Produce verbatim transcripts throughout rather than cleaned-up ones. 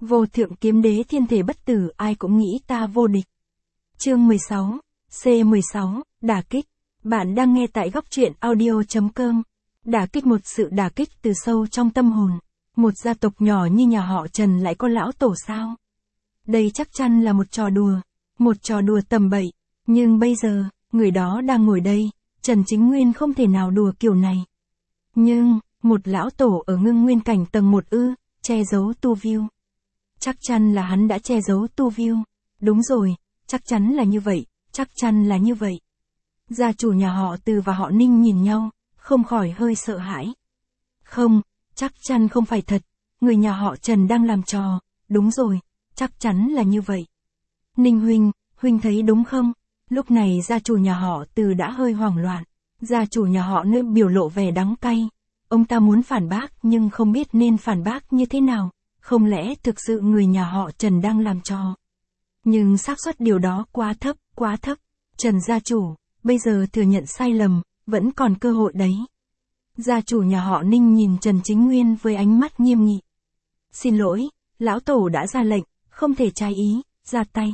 Vô thượng kiếm đế thiên thể bất tử, ai cũng nghĩ ta vô địch. Chương mười sáu, C mười sáu, đả kích. Bạn đang nghe tại góc truyện audio chấm com. Đả kích, một sự đả kích từ sâu trong tâm hồn. Một gia tộc nhỏ như nhà họ Trần lại có lão tổ sao? Đây chắc chắn là một trò đùa, một trò đùa tầm bậy. Nhưng bây giờ, người đó đang ngồi đây, Trần Chính Nguyên không thể nào đùa kiểu này. Nhưng, một lão tổ ở ngưng nguyên cảnh tầng một ư, che giấu tu viu. Chắc chắn là hắn đã che giấu tu viu. Đúng rồi, chắc chắn là như vậy, chắc chắn là như vậy. Gia chủ nhà họ Từ và họ Ninh nhìn nhau, không khỏi hơi sợ hãi. Không, chắc chắn không phải thật, người nhà họ Trần đang làm trò, đúng rồi, chắc chắn là như vậy. Ninh huynh, huynh thấy đúng không? Lúc này gia chủ nhà họ Từ đã hơi hoảng loạn, gia chủ nhà họ Nữ biểu lộ vẻ đắng cay. Ông ta muốn phản bác nhưng không biết nên phản bác như thế nào, không lẽ thực sự người nhà họ Trần đang làm trò? Nhưng xác suất điều đó quá thấp, quá thấp. Trần gia chủ, bây giờ thừa nhận sai lầm, vẫn còn cơ hội đấy. Gia chủ nhà họ Ninh nhìn Trần Chính Nguyên với ánh mắt nghiêm nghị. Xin lỗi, lão tổ đã ra lệnh, không thể trái ý, ra tay.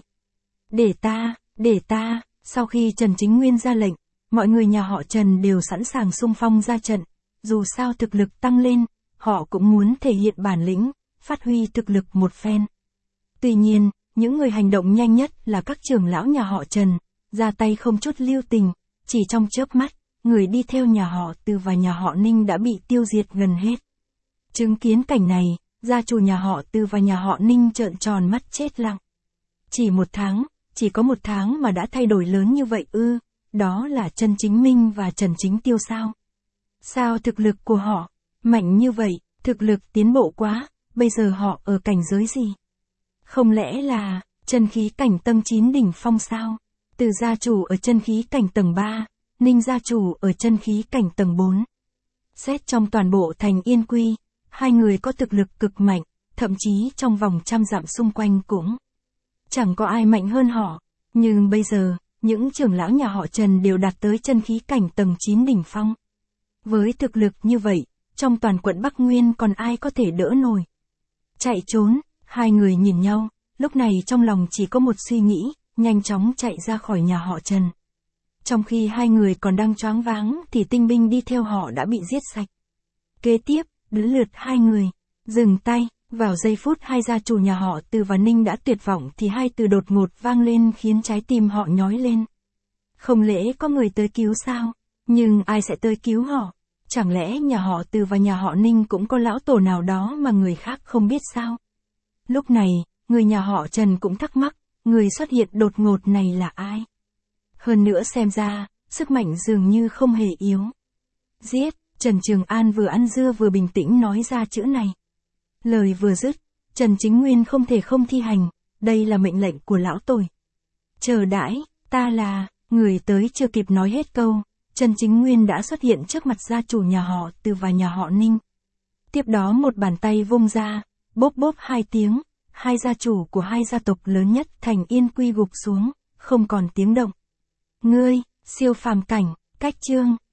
Để ta, để ta, sau khi Trần Chính Nguyên ra lệnh, mọi người nhà họ Trần đều sẵn sàng xung phong ra trận. Dù sao thực lực tăng lên, họ cũng muốn thể hiện bản lĩnh, phát huy thực lực một phen. Tuy nhiên, những người hành động nhanh nhất là các trưởng lão nhà họ Trần, ra tay không chút lưu tình, chỉ trong chớp mắt, người đi theo nhà họ Từ và nhà họ Ninh đã bị tiêu diệt gần hết. Chứng kiến cảnh này, gia chủ nhà họ Từ và nhà họ Ninh trợn tròn mắt chết lặng. Chỉ một tháng, chỉ có một tháng mà đã thay đổi lớn như vậy ư, đó là Trần Chính Minh và Trần Chính Tiêu sao? Sao thực lực của họ mạnh như vậy, thực lực tiến bộ quá, bây giờ họ ở cảnh giới gì? Không lẽ là chân khí cảnh tầng chín đỉnh phong sao? Từ gia chủ ở chân khí cảnh tầng ba, Ninh gia chủ ở chân khí cảnh tầng bốn. Xét trong toàn bộ thành Yên Quy, hai người có thực lực cực mạnh, thậm chí trong vòng trăm dặm xung quanh cũng chẳng có ai mạnh hơn họ. Nhưng bây giờ, những trưởng lão nhà họ Trần đều đạt tới chân khí cảnh tầng chín đỉnh phong. Với thực lực như vậy, trong toàn quận Bắc Nguyên còn ai có thể đỡ nổi? Chạy trốn, hai người nhìn nhau, lúc này trong lòng chỉ có một suy nghĩ, nhanh chóng chạy ra khỏi nhà họ Trần. Trong khi hai người còn đang choáng váng thì tinh binh đi theo họ đã bị giết sạch. Kế tiếp, đến lượt hai người, dừng tay, vào giây phút hai gia chủ nhà họ Từ và Ninh đã tuyệt vọng thì hai từ đột ngột vang lên khiến trái tim họ nhói lên. Không lẽ có người tới cứu sao? Nhưng ai sẽ tới cứu họ? Chẳng lẽ nhà họ Từ và nhà họ Ninh cũng có lão tổ nào đó mà người khác không biết sao? Lúc này, người nhà họ Trần cũng thắc mắc, người xuất hiện đột ngột này là ai? Hơn nữa xem ra, sức mạnh dường như không hề yếu. Giết, Trần Trường An vừa ăn dưa vừa bình tĩnh nói ra chữ này. Lời vừa dứt, Trần Chính Nguyên không thể không thi hành, đây là mệnh lệnh của lão tổ. Chờ đãi, ta là, người tới chưa kịp nói hết câu, Trần Chính Nguyên đã xuất hiện trước mặt gia chủ nhà họ Từ và nhà họ Ninh. Tiếp đó một bàn tay vung ra, bốp bốp hai tiếng, hai gia chủ của hai gia tộc lớn nhất thành Yên Quy gục xuống, không còn tiếng động. Ngươi, siêu phàm cảnh, cách chương,